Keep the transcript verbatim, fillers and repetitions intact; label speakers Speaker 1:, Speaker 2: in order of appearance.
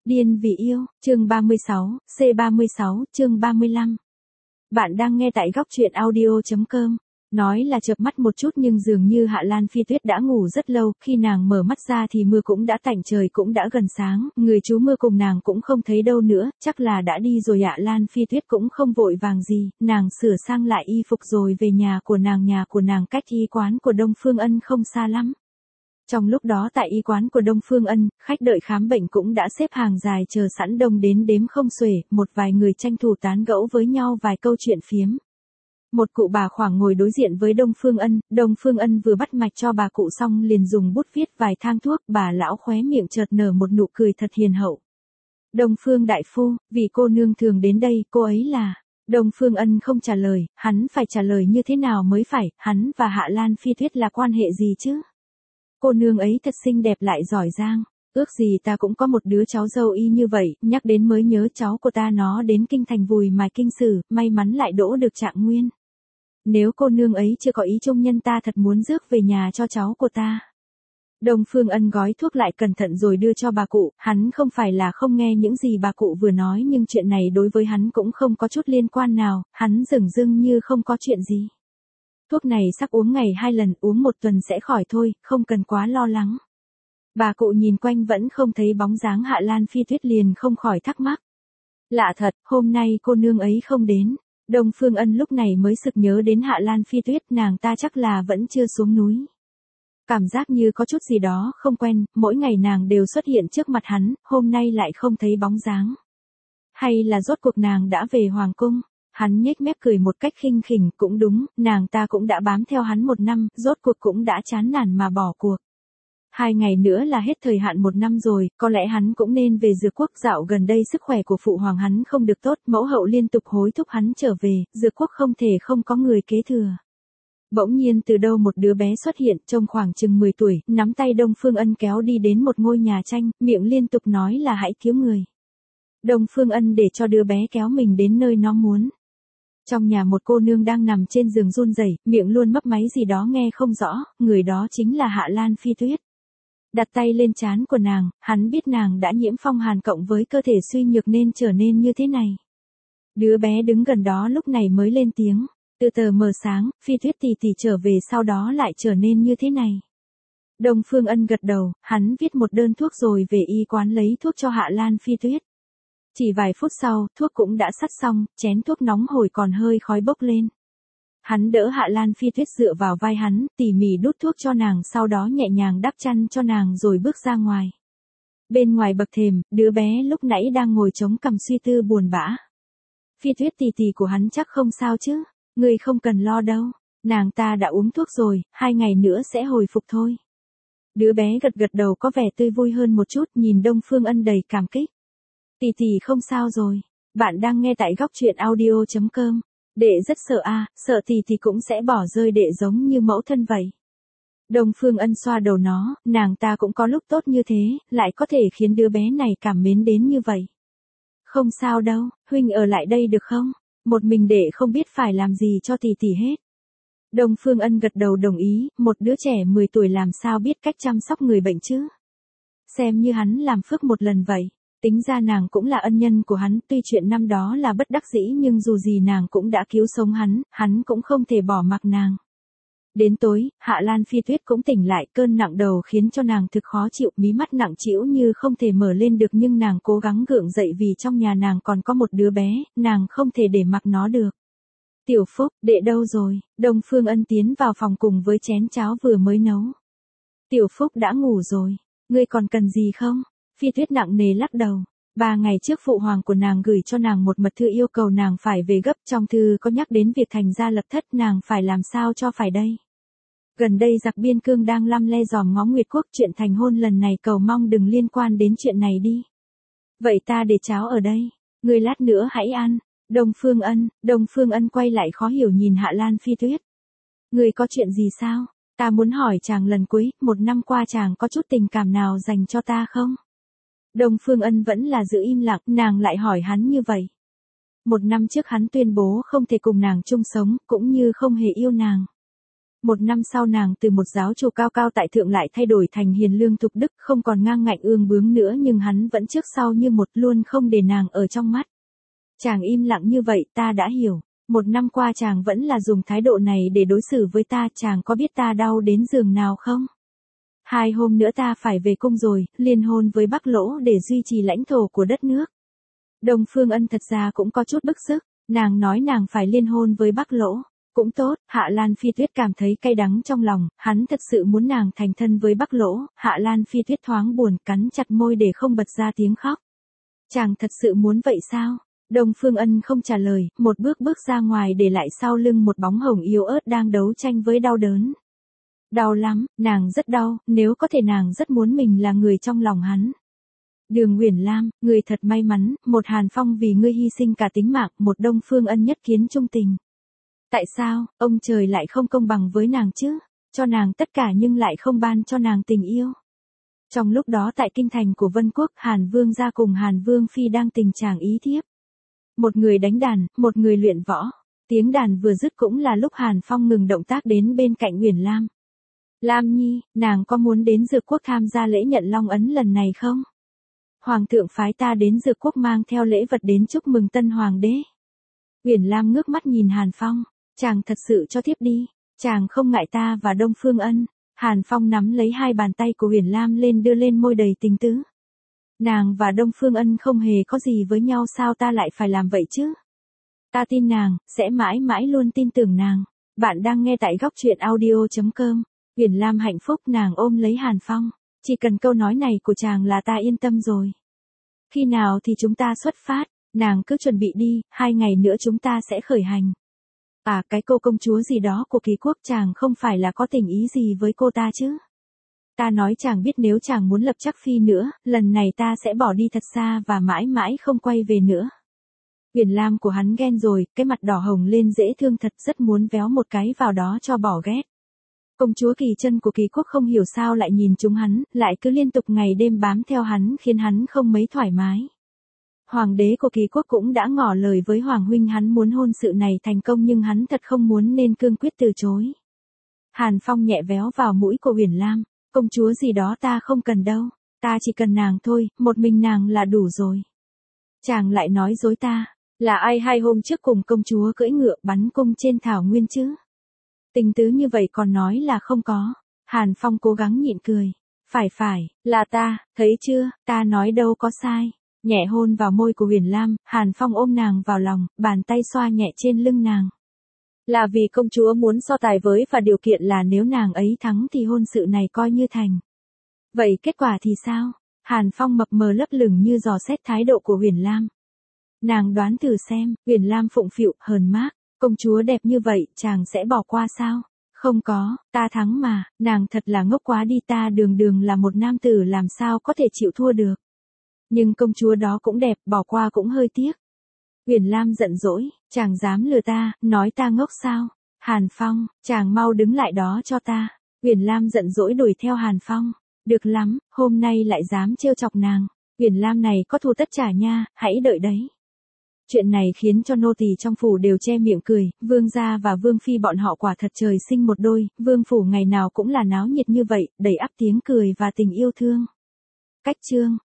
Speaker 1: Điên vì yêu, chương ba mươi sáu, C ba mươi sáu, chương ba mươi lăm. Bạn đang nghe tại góc truyện audio.com. Nói là chợp mắt một chút nhưng dường như Hạ Lan Phi Tuyết đã ngủ rất lâu, khi nàng mở mắt ra thì mưa cũng đã tạnh, trời cũng đã gần sáng, người chú mưa cùng nàng cũng không thấy đâu nữa, chắc là đã đi rồi. Hạ Lan Phi Tuyết cũng không vội vàng gì, nàng sửa sang lại y phục rồi về nhà của nàng. Nhà của nàng cách y quán của Đông Phương Ân không xa lắm. Trong lúc đó tại y quán của Đông Phương Ân, khách đợi khám bệnh cũng đã xếp hàng dài chờ sẵn, đông đến đếm không xuể, một vài người tranh thủ tán gẫu với nhau vài câu chuyện phiếm. Một cụ bà khoảng ngồi đối diện với Đông Phương Ân, Đông Phương Ân vừa bắt mạch cho bà cụ xong liền dùng bút viết vài thang thuốc, bà lão khóe miệng chợt nở một nụ cười thật hiền hậu. Đông Phương đại phu, vị cô nương thường đến đây, cô ấy là... Đông Phương Ân không trả lời, hắn phải trả lời như thế nào mới phải, hắn và Hạ Lan Phi Tuyết là quan hệ gì chứ? Cô nương ấy thật xinh đẹp lại giỏi giang, ước gì ta cũng có một đứa cháu dâu y như vậy, nhắc đến mới nhớ cháu của ta nó đến kinh thành vùi mài kinh sử, may mắn lại đỗ được trạng nguyên. Nếu cô nương ấy chưa có ý chung nhân ta thật muốn rước về nhà cho cháu của ta. Đông Phương Ân gói thuốc lại cẩn thận rồi đưa cho bà cụ, hắn không phải là không nghe những gì bà cụ vừa nói nhưng chuyện này đối với hắn cũng không có chút liên quan nào, hắn dửng dưng như không có chuyện gì. Thuốc này sắc uống ngày hai lần, uống một tuần sẽ khỏi thôi, không cần quá lo lắng. Bà cụ nhìn quanh vẫn không thấy bóng dáng Hạ Lan Phi Tuyết liền không khỏi thắc mắc. Lạ thật, hôm nay cô nương ấy không đến. Đông Phương Ân lúc này mới sực nhớ đến Hạ Lan Phi Tuyết, nàng ta chắc là vẫn chưa xuống núi. Cảm giác như có chút gì đó không quen, mỗi ngày nàng đều xuất hiện trước mặt hắn, hôm nay lại không thấy bóng dáng. Hay là rốt cuộc nàng đã về Hoàng cung? Hắn nhếch mép cười một cách khinh khỉnh, cũng đúng, nàng ta cũng đã bám theo hắn một năm, rốt cuộc cũng đã chán nản mà bỏ cuộc. Hai ngày nữa là hết thời hạn một năm rồi, có lẽ hắn cũng nên về Dược Quốc. Dạo gần đây sức khỏe của phụ hoàng hắn không được tốt, mẫu hậu liên tục hối thúc hắn trở về, Dược Quốc không thể không có người kế thừa. Bỗng nhiên từ đâu một đứa bé xuất hiện, trông khoảng chừng mười tuổi, nắm tay Đông Phương Ân kéo đi đến một ngôi nhà tranh, miệng liên tục nói là hãy cứu người. Đông Phương Ân để cho đứa bé kéo mình đến nơi nó muốn. Trong nhà một cô nương đang nằm trên giường run rẩy, miệng luôn mấp máy gì đó nghe không rõ, người đó chính là Hạ Lan Phi Tuyết. Đặt tay lên trán của nàng, hắn biết nàng đã nhiễm phong hàn cộng với cơ thể suy nhược nên trở nên như thế này. Đứa bé đứng gần đó lúc này mới lên tiếng, từ tờ mờ sáng, Phi Tuyết tỷ tỷ trở về sau đó lại trở nên như thế này. Đông Phương Ân gật đầu, hắn viết một đơn thuốc rồi về y quán lấy thuốc cho Hạ Lan Phi Tuyết. Chỉ vài phút sau, thuốc cũng đã sắt xong, chén thuốc nóng hổi còn hơi khói bốc lên. Hắn đỡ Hạ Lan Phi Tuyết dựa vào vai hắn, tỉ mỉ đút thuốc cho nàng, sau đó nhẹ nhàng đắp chăn cho nàng rồi bước ra ngoài. Bên ngoài bậc thềm, đứa bé lúc nãy đang ngồi chống cằm suy tư buồn bã. Phi Tuyết tì tì của hắn chắc không sao chứ, ngươi không cần lo đâu, nàng ta đã uống thuốc rồi, hai ngày nữa sẽ hồi phục thôi. Đứa bé gật gật đầu có vẻ tươi vui hơn một chút, nhìn Đông Phương Ân đầy cảm kích. Tì tì không sao rồi, bạn đang nghe tại góc truyện audio.com. Đệ rất sợ a, à, sợ tì tì cũng sẽ bỏ rơi đệ giống như mẫu thân vậy. Đông Phương Ân xoa đầu nó, nàng ta cũng có lúc tốt như thế, lại có thể khiến đứa bé này cảm mến đến như vậy. Không sao đâu, huynh ở lại đây được không? Một mình đệ không biết phải làm gì cho tì tì hết. Đông Phương Ân gật đầu đồng ý, một đứa trẻ mười tuổi làm sao biết cách chăm sóc người bệnh chứ? Xem như hắn làm phước một lần vậy. Tính ra nàng cũng là ân nhân của hắn, tuy chuyện năm đó là bất đắc dĩ nhưng dù gì nàng cũng đã cứu sống hắn, hắn cũng không thể bỏ mặc nàng. Đến tối, Hạ Lan Phi Tuyết cũng tỉnh lại, cơn nặng đầu khiến cho nàng thực khó chịu, mí mắt nặng trĩu như không thể mở lên được nhưng nàng cố gắng gượng dậy vì trong nhà nàng còn có một đứa bé, nàng không thể để mặc nó được. Tiểu Phúc, đệ đâu rồi? Đông Phương Ân tiến vào phòng cùng với chén cháo vừa mới nấu. Tiểu Phúc đã ngủ rồi, ngươi còn cần gì không? Phi Tuyết nặng nề lắc đầu. Ba ngày trước phụ hoàng của nàng gửi cho nàng một mật thư yêu cầu nàng phải về gấp, trong thư có nhắc đến việc thành gia lập thất, nàng phải làm sao cho phải đây. Gần đây giặc biên cương đang lăm le dòm ngó Nguyệt Quốc, chuyện thành hôn lần này cầu mong đừng liên quan đến chuyện này đi. Vậy ta để cháo ở đây, ngươi lát nữa hãy ăn. Đông Phương Ân, Đông Phương Ân quay lại khó hiểu nhìn Hạ Lan Phi Tuyết. Ngươi có chuyện gì sao? Ta muốn hỏi chàng lần cuối, một năm qua chàng có chút tình cảm nào dành cho ta không? Đông Phương Ân vẫn là giữ im lặng, nàng lại hỏi hắn như vậy. Một năm trước hắn tuyên bố không thể cùng nàng chung sống, cũng như không hề yêu nàng. Một năm sau nàng từ một giáo chủ cao cao tại thượng lại thay đổi thành hiền lương thục đức, không còn ngang ngạnh ương bướng nữa, nhưng hắn vẫn trước sau như một, luôn không để nàng ở trong mắt. Chàng im lặng như vậy, ta đã hiểu. Một năm qua chàng vẫn là dùng thái độ này để đối xử với ta, chàng có biết ta đau đến giường nào không? Hai hôm nữa ta phải về cung rồi, liên hôn với Bắc Lỗ để duy trì lãnh thổ của đất nước. Đông Phương Ân thật ra cũng có chút bức sức, nàng nói nàng phải liên hôn với Bắc Lỗ. Cũng tốt, Hạ Lan Phi Tuyết cảm thấy cay đắng trong lòng, hắn thật sự muốn nàng thành thân với Bắc Lỗ. Hạ Lan Phi Tuyết thoáng buồn, cắn chặt môi để không bật ra tiếng khóc. Chàng thật sự muốn vậy sao? Đông Phương Ân không trả lời, một bước bước ra ngoài để lại sau lưng một bóng hồng yếu ớt đang đấu tranh với đau đớn. Đau lắm, nàng rất đau, nếu có thể nàng rất muốn mình là người trong lòng hắn. Đường Uyển Lam, người thật may mắn, một Hàn Phong vì ngươi hy sinh cả tính mạng, một Đông Phương Ân nhất kiến trung tình. Tại sao, ông trời lại không công bằng với nàng chứ? Cho nàng tất cả nhưng lại không ban cho nàng tình yêu. Trong lúc đó tại kinh thành của Vân Quốc, Hàn Vương gia cùng Hàn Vương Phi đang tình trạng ý thiếp. Một người đánh đàn, một người luyện võ. Tiếng đàn vừa dứt cũng là lúc Hàn Phong ngừng động tác đến bên cạnh Uyển Lam. Lam Nhi, nàng có muốn đến Dược Quốc tham gia lễ nhận Long Ấn lần này không? Hoàng thượng phái ta đến Dược Quốc mang theo lễ vật đến chúc mừng tân hoàng đế. Uyển Lam ngước mắt nhìn Hàn Phong, chàng thật sự cho thiếp đi, chàng không ngại ta và Đông Phương Ân. Hàn Phong nắm lấy hai bàn tay của Uyển Lam lên đưa lên môi đầy tình tứ. Nàng và Đông Phương Ân không hề có gì với nhau, sao ta lại phải làm vậy chứ? Ta tin nàng, sẽ mãi mãi luôn tin tưởng nàng. Bạn đang nghe tại góc truyện audio chấm com. Uyển Lam hạnh phúc, nàng ôm lấy Hàn Phong. Chỉ cần câu nói này của chàng là ta yên tâm rồi. Khi nào thì chúng ta xuất phát? Nàng cứ chuẩn bị đi, hai ngày nữa chúng ta sẽ khởi hành. À, cái cô công chúa gì đó của Kỳ Quốc, chàng không phải là có tình ý gì với cô ta chứ? Ta nói chàng biết nếu chàng muốn lập chắc phi nữa, lần này ta sẽ bỏ đi thật xa và mãi mãi không quay về nữa. Uyển Lam của hắn ghen rồi, cái mặt đỏ hồng lên dễ thương thật, rất muốn véo một cái vào đó cho bỏ ghét. Công chúa Kỳ Chân của Kỳ Quốc không hiểu sao lại nhìn chúng hắn, lại cứ liên tục ngày đêm bám theo hắn khiến hắn không mấy thoải mái. Hoàng đế của Kỳ Quốc cũng đã ngỏ lời với Hoàng huynh hắn muốn hôn sự này thành công, nhưng hắn thật không muốn nên cương quyết từ chối. Hàn Phong nhẹ véo vào mũi của Uyển Lam, công chúa gì đó ta không cần đâu, ta chỉ cần nàng thôi, một mình nàng là đủ rồi. Chàng lại nói dối ta, là ai hai hôm trước cùng công chúa cưỡi ngựa bắn cung trên thảo nguyên chứ? Tình tứ như vậy còn nói là không có. Hàn Phong cố gắng nhịn cười. Phải phải, là ta, thấy chưa, ta nói đâu có sai. Nhẹ hôn vào môi của Uyển Lam, Hàn Phong ôm nàng vào lòng, bàn tay xoa nhẹ trên lưng nàng. Là vì công chúa muốn so tài với, và điều kiện là nếu nàng ấy thắng thì hôn sự này coi như thành. Vậy kết quả thì sao? Hàn Phong mập mờ lấp lửng như dò xét thái độ của Uyển Lam. Nàng đoán thử xem. Uyển Lam phụng phịu, hờn mác. Công chúa đẹp như vậy, chàng sẽ bỏ qua sao? Không có, ta thắng mà, nàng thật là ngốc quá đi, ta đường đường là một nam tử làm sao có thể chịu thua được. Nhưng công chúa đó cũng đẹp, bỏ qua cũng hơi tiếc. Uyển Lam giận dỗi, chàng dám lừa ta, nói ta ngốc sao? Hàn Phong, chàng mau đứng lại đó cho ta. Uyển Lam giận dỗi đuổi theo Hàn Phong. Được lắm, hôm nay lại dám trêu chọc nàng. Uyển Lam này có thù tất trả nha, hãy đợi đấy. Chuyện này khiến cho nô tỳ trong phủ đều che miệng cười, vương gia và vương phi bọn họ quả thật trời sinh một đôi, vương phủ ngày nào cũng là náo nhiệt như vậy, đầy ắp tiếng cười và tình yêu thương. Cách chương